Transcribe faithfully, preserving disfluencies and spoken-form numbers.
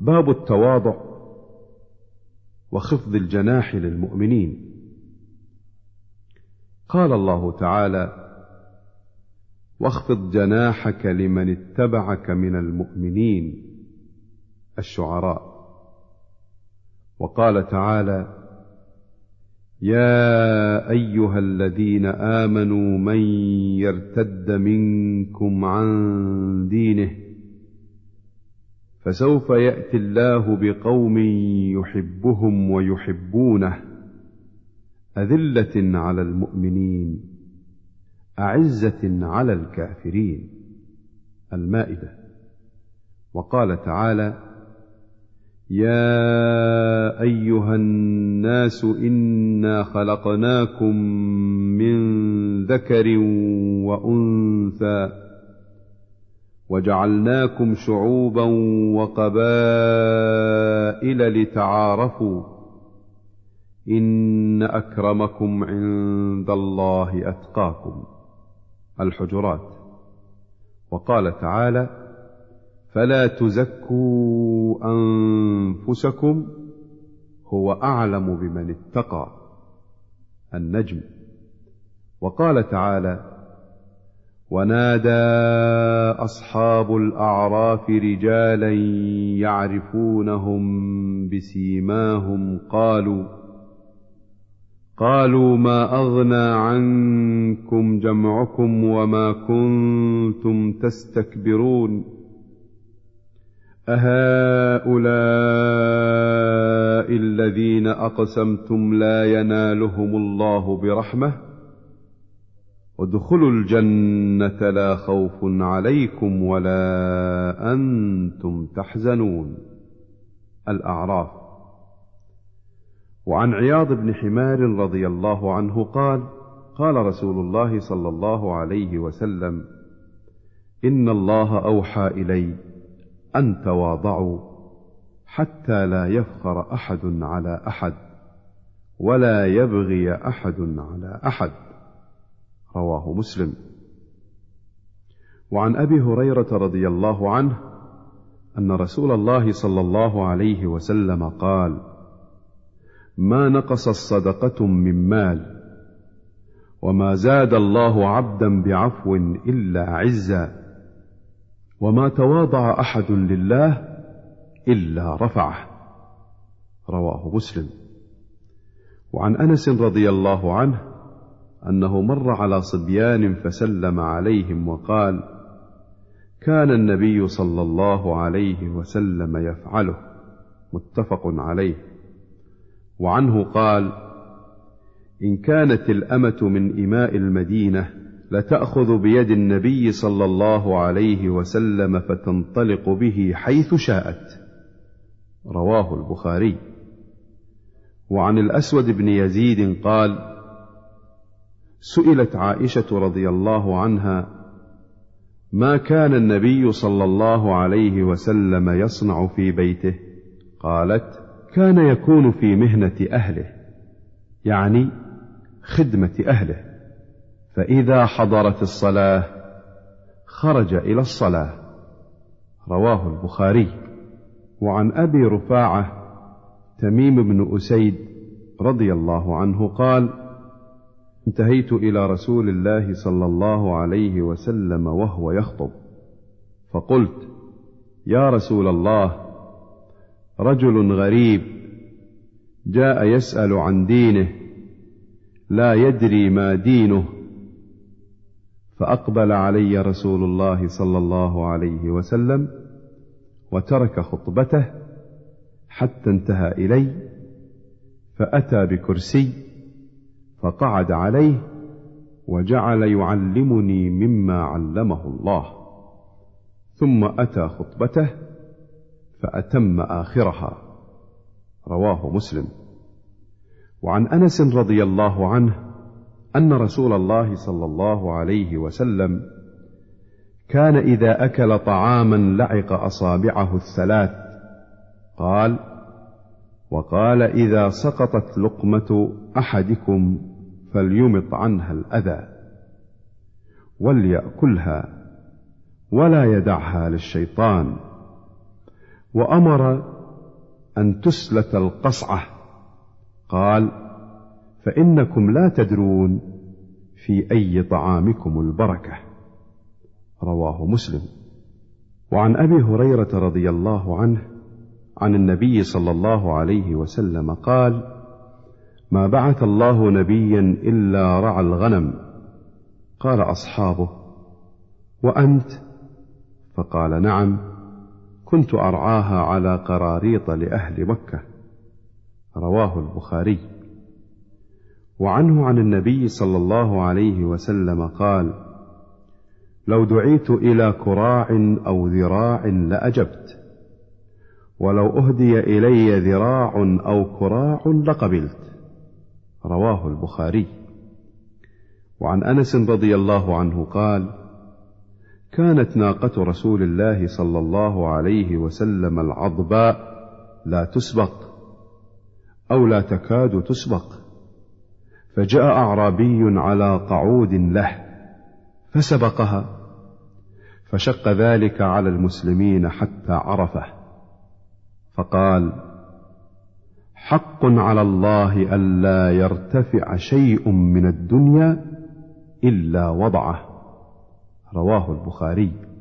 باب التواضع وخفض الجناح للمؤمنين. قال الله تعالى: واخفض جناحك لمن اتبعك من المؤمنين، الشعراء. وقال تعالى: يا أيها الذين آمنوا من يرتد منكم عن دينه فسوف يأتي الله بقوم يحبهم ويحبونه أذلة على المؤمنين أعزة على الكافرين، المائدة. وقال تعالى: يا أيها الناس إنا خلقناكم من ذكر وأنثى وجعلناكم شعوبا وقبائل لتعارفوا إن أكرمكم عند الله أتقاكم، الحجرات. وقال تعالى: فلا تزكوا أنفسكم هو أعلم بمن اتقى، النجم. وقال تعالى: ونادى أصحاب الأعراف رجالا يعرفونهم بسيماهم قالوا قالوا ما أغنى عنكم جمعكم وما كنتم تستكبرون أهؤلاء الذين أقسمتم لا ينالهم الله برحمة ادخلوا الجنة لا خوف عليكم ولا أنتم تحزنون، الأعراف. وعن عياض بن حمار رضي الله عنه قال: قال رسول الله صلى الله عليه وسلم: إن الله أوحى إلي أن تواضعوا حتى لا يفخر أحد على أحد ولا يبغي أحد على أحد، رواه مسلم. وعن أبي هريرة رضي الله عنه أن رسول الله صلى الله عليه وسلم قال: ما نقص الصدقة من مال وما زاد الله عبدا بعفو إلا عزا وما تواضع أحد لله إلا رفعه، رواه مسلم. وعن أنس رضي الله عنه أنه مر على صبيان فسلم عليهم وقال: كان النبي صلى الله عليه وسلم يفعله، متفق عليه. وعنه قال: إن كانت الأمة من إماء المدينة لتأخذ بيد النبي صلى الله عليه وسلم فتنطلق به حيث شاءت، رواه البخاري. وعن الأسود بن يزيد قال: سئلت عائشة رضي الله عنها: ما كان النبي صلى الله عليه وسلم يصنع في بيته؟ قالت: كان يكون في مهنة أهله، يعني خدمة أهله، فإذا حضرت الصلاة خرج إلى الصلاة، رواه البخاري. وعن أبي رفاعة تميم بن أسيد رضي الله عنه قال: انتهيت إلى رسول الله صلى الله عليه وسلم وهو يخطب، فقلت: يا رسول الله، رجل غريب جاء يسأل عن دينه لا يدري ما دينه، فأقبل علي رسول الله صلى الله عليه وسلم وترك خطبته حتى انتهى إلي، فأتى بكرسي فقعد عليه وجعل يعلمني مما علمه الله، ثم أتى خطبته فأتم آخرها، رواه مسلم. وعن أنس رضي الله عنه أن رسول الله صلى الله عليه وسلم كان إذا أكل طعاما لعق أصابعه الثلاث، قال: وقال: إذا سقطت لقمة أحدكم فليمط عنها الأذى وليأكلها ولا يدعها للشيطان. وأمر أن تسلت القصعة. قال: فإنكم لا تدرون في أي طعامكم البركة. رواه مسلم. وعن أبي هريرة رضي الله عنه عن النبي صلى الله عليه وسلم قال: ما بعث الله نبيا إلا رعى الغنم. قال أصحابه: وأنت؟ فقال: نعم، كنت أرعاها على قراريط لأهل مكة. رواه البخاري. وعنه عن النبي صلى الله عليه وسلم قال: لو دعيت إلى كراع أو ذراع لأجبت، ولو أهدي إلي ذراع أو كراع لقبلت. رواه البخاري. وعن أنس رضي الله عنه قال: كانت ناقة رسول الله صلى الله عليه وسلم العضباء لا تسبق أو لا تكاد تسبق، فجاء أعرابي على قعود له فسبقها، فشق ذلك على المسلمين حتى عرفه، فقال: حق على الله ألا يرتفع شيء من الدنيا إلا وضعه. رواه البخاري.